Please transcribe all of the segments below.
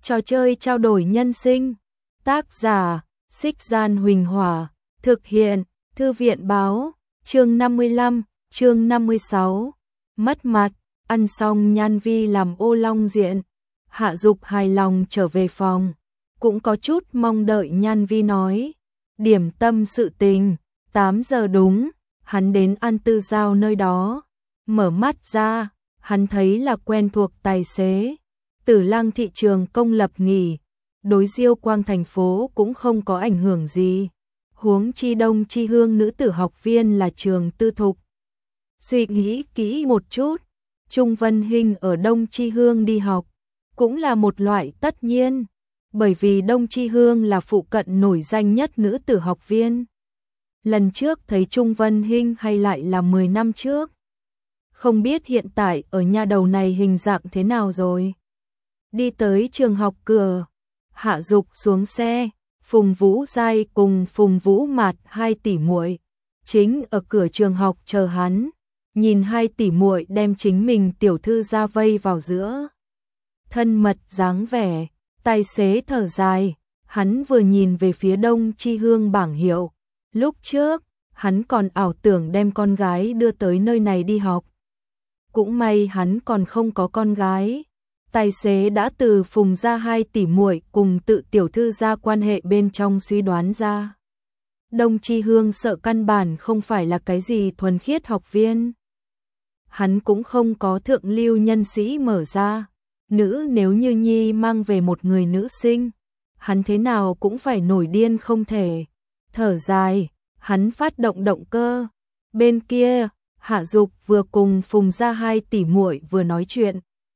Trò chơi trao đổi nhân sinh. Tác giả, Xích Gian Huỳnh Hỏa. Thực hiện, Thư viện Báo. Chương 55, chương 56. Mất mặt, ăn xong Nhan Vi làm ô long diện. Hạ Dục hài lòng trở về phòng. Cũng có chút mong đợi Nhan Vi nói. Điểm tâm sự tình, 8 giờ đúng, hắn đến An Tư Giao nơi đó. Mở mắt ra, hắn thấy là quen thuộc tài xế. Tử Lăng thị trường công lập nghỉ, đối Diêu Quang thành phố cũng không có ảnh hưởng gì. Huống chi Đông Chi Hương nữ tử học viên là trường tư thục. Suy nghĩ kỹ một chút, Trung Vân Hinh ở Đông Chi Hương đi học, cũng là một loại tất nhiên, bởi vì Đông Chi Hương là phụ cận nổi danh nhất nữ tử học viên. Lần trước thấy Trung Vân Hinh hay lại là 10 năm trước. Không biết hiện tại ở nhà đầu này hình dạng thế nào rồi. Đi tới trường học cửa, Hạ Dục xuống xe, Phùng Vũ Giai cùng Phùng Vũ Mạt hai tỷ muội chính ở cửa trường học chờ hắn. Nhìn hai tỷ muội đem chính mình tiểu thư ra vây vào giữa. Thân mật dáng vẻ, tài xế thở dài, hắn vừa nhìn về phía Đông Chi Hương bảng hiệu. Lúc trước, hắn còn ảo tưởng đem con gái đưa tới nơi này đi học. Cũng may hắn còn không có con gái. Tài xế đã từ Phùng ra hai tỷ muội cùng tự tiểu thư ra quan hệ bên trong suy đoán ra. Đông Chi Hương sợ căn bản không phải là cái gì thuần khiết học viên. Hắn cũng không có thượng lưu nhân sĩ mở ra. Nữ nếu như Nhi mang về một người nữ sinh, hắn thế nào cũng phải nổi điên không thể. Thở dài, hắn phát động động cơ. Bên kia, Hạ Dục vừa cùng Phùng ra hai tỷ muội vừa nói chuyện.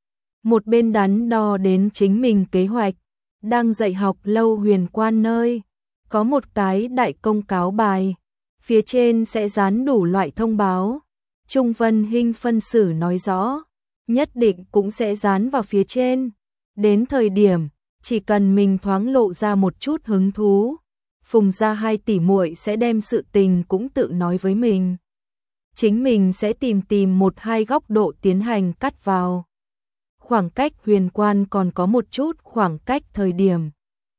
Một bên đắn đo đến chính mình kế hoạch. Đang dạy học lâu Huyền Quan nơi, có một cái đại công cáo bài. Phía trên sẽ dán đủ loại thông báo. Trung Vân Hinh phân xử nói rõ, nhất định cũng sẽ dán vào phía trên. Đến thời điểm, chỉ cần mình thoáng lộ ra một chút hứng thú, Phùng ra hai tỷ muội sẽ đem sự tình cũng tự nói với mình. Chính mình sẽ tìm một hai góc độ tiến hành cắt vào. Khoảng cách Huyền Quan còn có một chút khoảng cách thời điểm.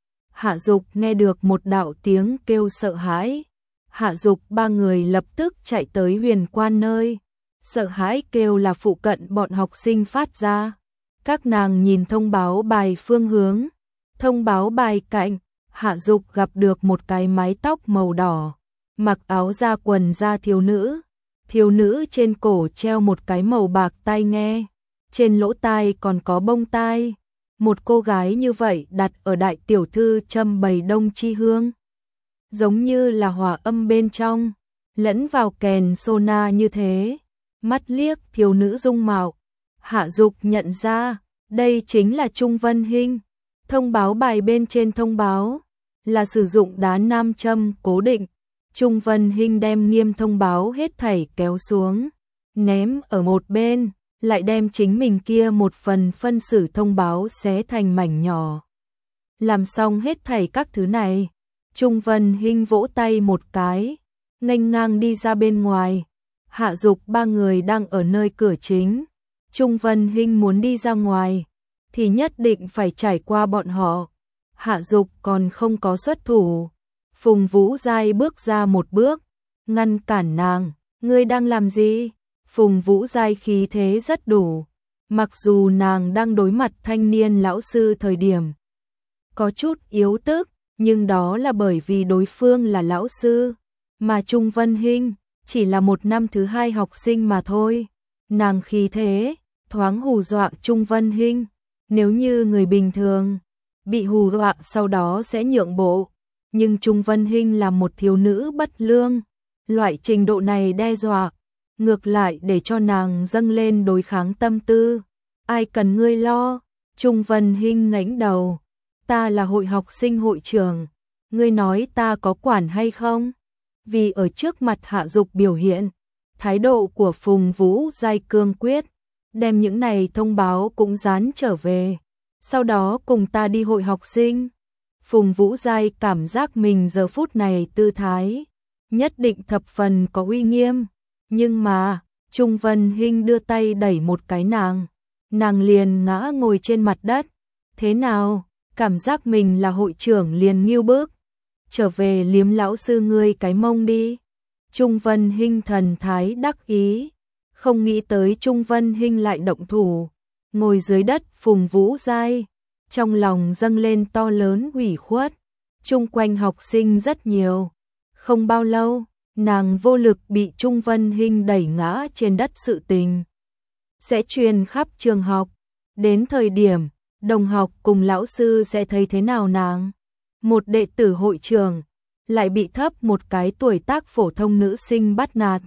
Hạ Dục nghe được một đạo tiếng kêu sợ hãi. Hạ Dục ba người lập tức chạy tới Huyền Quan nơi. Sợ hãi kêu là phụ cận bọn học sinh phát ra. Các nàng nhìn thông báo bài phương hướng. Thông báo bài cạnh, Hạ Dục gặp được một cái mái tóc màu đỏ, mặc áo da quần da thiếu nữ. Thiếu nữ trên cổ treo một cái màu bạc tai nghe, trên lỗ tai còn có bông tai. Một cô gái như vậy đặt ở đại tiểu thư châm bày Đông Chi Hương, giống như là hòa âm bên trong, lẫn vào kèn sona như thế. Mắt liếc thiếu nữ dung mạo, Hạ Dục nhận ra, đây chính là Trung Vân Hinh. Thông báo bài bên trên thông báo là sử dụng đá nam châm cố định. Trung Vân Hinh đem nghiêm thông báo hết thảy kéo xuống, ném ở một bên, lại đem chính mình kia một phần phân xử thông báo xé thành mảnh nhỏ. Làm xong hết thảy các thứ này, Trung Vân Hinh vỗ tay một cái, nghênh ngang đi ra bên ngoài. Hạ Dục ba người đang ở nơi cửa chính. Trung Vân Hinh muốn đi ra ngoài, thì nhất định phải trải qua bọn họ. Hạ Dục còn không có xuất thủ. Phùng Vũ Giai bước ra một bước, ngăn cản nàng. Ngươi đang làm gì? Phùng Vũ Giai khí thế rất đủ. Mặc dù nàng đang đối mặt thanh niên lão sư thời điểm có chút yếu tức, nhưng đó là bởi vì đối phương là lão sư, mà Trung Vân Hinh chỉ là một năm thứ hai học sinh mà thôi. Nàng khí thế thoáng hù dọa Trung Vân Hinh. Nếu như người bình thường bị hù dọa sau đó sẽ nhượng bộ, nhưng Trung Vân Hinh là một thiếu nữ bất lương, loại trình độ này đe dọa, ngược lại để cho nàng dâng lên đối kháng tâm tư. Ai cần ngươi lo? Trung Vân Hinh ngẩng đầu. Ta là hội học sinh hội trưởng, ngươi nói ta có quản hay không? Vì ở trước mặt Hạ Dục biểu hiện, thái độ của Phùng Vũ Giai cương quyết, đem những này thông báo cũng dán trở về. Sau đó cùng ta đi hội học sinh. Phùng Vũ Giai cảm giác mình giờ phút này tư thái nhất định thập phần có uy nghiêm. Nhưng mà, Trung Vân Hinh đưa tay đẩy một cái nàng liền ngã ngồi trên mặt đất. Thế nào, cảm giác mình là hội trưởng liền nghêu bức. Trở về liếm lão sư ngươi cái mông đi. Trung Vân Hinh thần thái đắc ý, không nghĩ tới Trung Vân Hinh lại động thủ. Ngồi dưới đất Phùng Vũ Giai, trong lòng dâng lên to lớn ủy khuất. Chung quanh học sinh rất nhiều. Không bao lâu, nàng vô lực bị Trung Vân Hinh đẩy ngã trên đất, sự tình sẽ truyền khắp trường học. Đến thời điểm, đồng học cùng lão sư sẽ thấy thế nào nàng? Một đệ tử hội trưởng, lại bị thấp một cái tuổi tác phổ thông nữ sinh bắt nạt.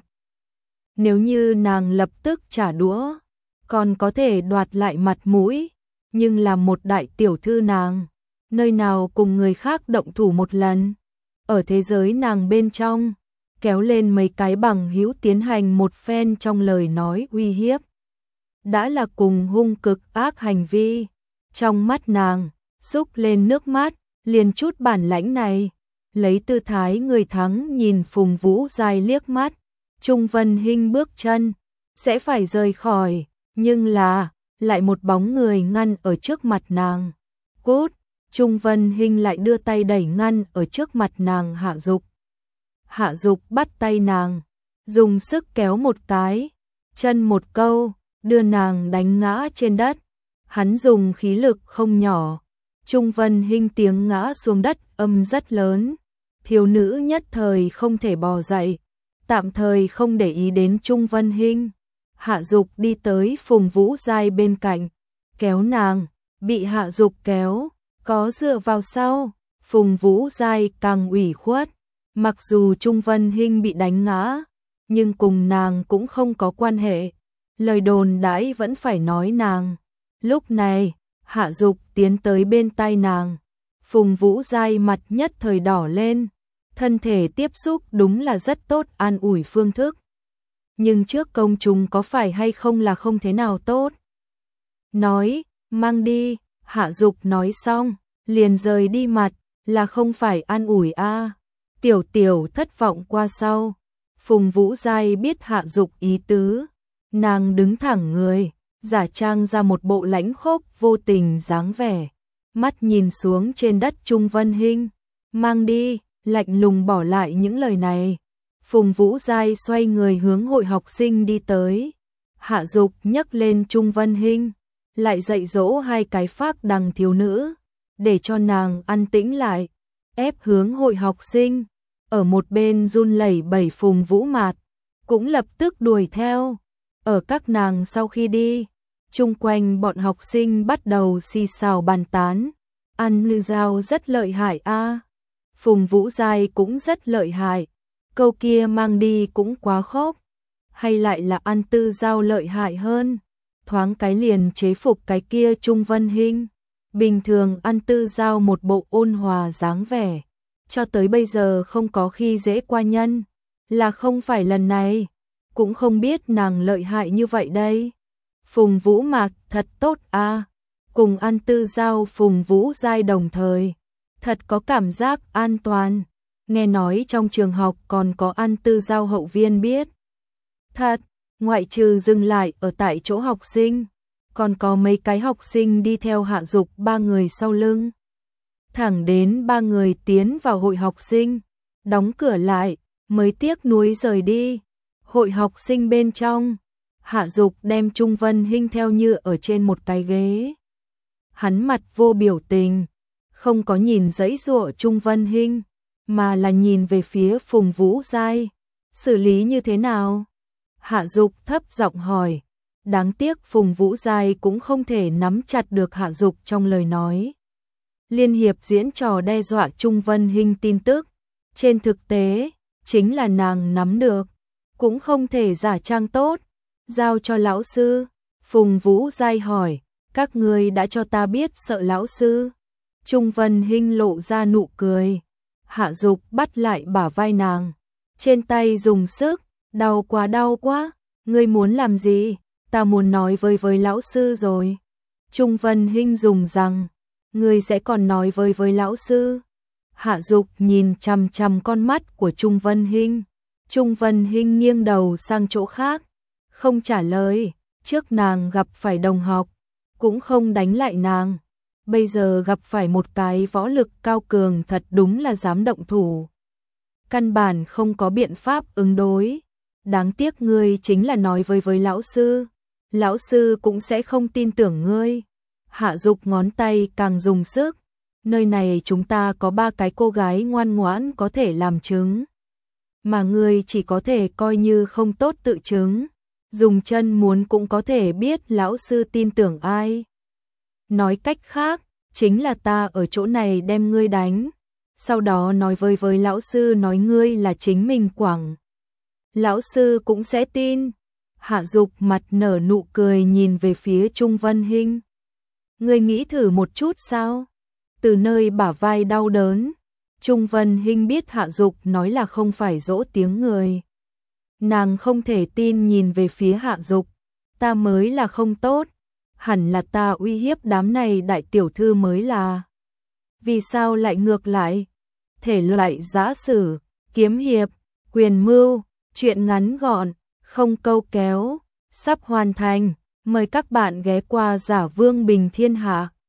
Nếu như nàng lập tức trả đũa, còn có thể đoạt lại mặt mũi, nhưng là một đại tiểu thư nàng, nơi nào cùng người khác động thủ một lần. Ở thế giới nàng bên trong, kéo lên mấy cái bằng hữu tiến hành một phen trong lời nói uy hiếp. Đã là cùng hung cực ác hành vi, trong mắt nàng, xúc lên nước mắt, liền chút bản lãnh này. Lấy tư thái người thắng nhìn Phùng Vũ Giai liếc mắt, Trung Vân Hinh bước chân, sẽ phải rời khỏi, nhưng là, lại một bóng người ngăn ở trước mặt nàng. Cút, Trung Vân Hinh lại đưa tay đẩy ngăn ở trước mặt nàng Hạ Dục. Hạ Dục bắt tay nàng, dùng sức kéo một cái, chân một câu, đưa nàng đánh ngã trên đất. Hắn dùng khí lực không nhỏ. Trung Vân Hinh tiếng ngã xuống đất âm rất lớn. Thiếu nữ nhất thời không thể bò dậy, tạm thời không để ý đến Trung Vân Hinh. Hạ Dục đi tới Phùng Vũ Giai bên cạnh, kéo nàng, bị Hạ Dục kéo, có dựa vào sau. Phùng Vũ Giai càng ủy khuất, mặc dù Trung Vân Hinh bị đánh ngã, nhưng cùng nàng cũng không có quan hệ. Lời đồn đãi vẫn phải nói nàng. Lúc này, Hạ Dục tiến tới bên tai nàng. Phùng Vũ Giai mặt nhất thời đỏ lên. Thân thể tiếp xúc đúng là rất tốt an ủi phương thức. Nhưng trước công chúng có phải hay không là không thế nào tốt. Nói, mang đi, Hạ Dục nói xong, liền rời đi mặt, là không phải an ủi a. Tiểu Tiểu thất vọng qua sau. Phùng Vũ Giai biết Hạ Dục ý tứ. Nàng đứng thẳng người, giả trang ra một bộ lãnh khốc vô tình dáng vẻ. Mắt nhìn xuống trên đất Trung Vân Hinh. Mang đi, lạnh lùng bỏ lại những lời này. Phùng Vũ Giai xoay người hướng hội học sinh đi tới. Hạ Dục nhấc lên Trung Vân Hinh, lại dạy dỗ hai cái phác đằng thiếu nữ, để cho nàng an tĩnh lại, ép hướng hội học sinh. Ở một bên run lẩy bẩy Phùng Vũ Mạt, cũng lập tức đuổi theo. Ở các nàng sau khi đi, chung quanh bọn học sinh bắt đầu xì xào bàn tán. Ăn lư dao rất lợi hại a. Phùng Vũ Giai cũng rất lợi hại. Câu kia mang đi cũng quá khốc. Hay lại là ăn tư dao lợi hại hơn. Thoáng cái liền chế phục cái kia Trung Vân Hinh. Bình thường ăn tư dao một bộ ôn hòa dáng vẻ. Cho tới bây giờ không có khi dễ qua nhân. Là không phải lần này. Cũng không biết nàng lợi hại như vậy đây. Phùng Vũ Mạc thật tốt a. Cùng ăn tư dao Phùng Vũ Giai đồng thời. Thật có cảm giác an toàn. Nghe nói trong trường học còn có ăn tư dao hậu viên biết. Thật, ngoại trừ dừng lại ở tại chỗ học sinh, còn có mấy cái học sinh đi theo Hạ Dục ba người sau lưng. Thẳng đến ba người tiến vào hội học sinh, đóng cửa lại, mới tiếc nuối rời đi. Hội học sinh bên trong, Hạ Dục đem Trung Vân Hinh theo như ở trên một cái ghế. Hắn mặt vô biểu tình, không có nhìn giãy giụa Trung Vân Hinh, mà là nhìn về phía Phùng Vũ Giai. Xử lý như thế nào? Hạ Dục thấp giọng hỏi. Đáng tiếc Phùng Vũ Giai cũng không thể nắm chặt được Hạ Dục trong lời nói. Liên hiệp diễn trò đe dọa Trung Vân Hinh tin tức. Trên thực tế, chính là nàng nắm được. Cũng không thể giả trang tốt. Giao cho lão sư. Phùng Vũ Giai hỏi. Các ngươi đã cho ta biết sợ lão sư. Trung Vân Hinh lộ ra nụ cười. Hạ Dục bắt lại bả vai nàng. Trên tay dùng sức. Đau quá. Ngươi muốn làm gì? Ta muốn nói với lão sư rồi. Trung Vân Hinh dùng rằng. Ngươi sẽ còn nói với lão sư. Hạ Dục nhìn chằm chằm con mắt của Trung Vân Hinh. Trung Vân Hinh nghiêng đầu sang chỗ khác. Không trả lời. Trước nàng gặp phải đồng học. Cũng không đánh lại nàng. bây giờ gặp phải một cái võ lực cao cường thật đúng là dám động thủ. Căn bản không có biện pháp ứng đối. Đáng tiếc ngươi chính là nói với lão sư cũng sẽ không tin tưởng ngươi. Hạ Dục ngón tay càng dùng sức. Nơi này chúng ta có 3 cái cô gái ngoan ngoãn có thể làm chứng. Mà ngươi chỉ có thể coi như không tốt tự chứng. Dùng chân muốn cũng có thể biết lão sư tin tưởng ai. Nói cách khác, chính là ta ở chỗ này đem ngươi đánh. Sau đó nói với lão sư nói ngươi là chính mình quẳng. Lão sư cũng sẽ tin. Hạ Dục mặt nở nụ cười nhìn về phía Trung Vân Hinh. Ngươi nghĩ thử một chút sao? Từ nơi bả vai đau đớn, Trung Vân Hinh biết Hạ Dục nói là không phải dỗ tiếng người. Nàng không thể tin nhìn về phía Hạ Dục, ta mới là không tốt, hẳn là ta uy hiếp đám này đại tiểu thư mới là. Vì sao lại ngược lại? Thể loại giã sử, kiếm hiệp, quyền mưu, truyện ngắn gọn, không câu kéo, sắp hoàn thành, mời các bạn ghé qua Giả Vương Bình Thiên Hạ.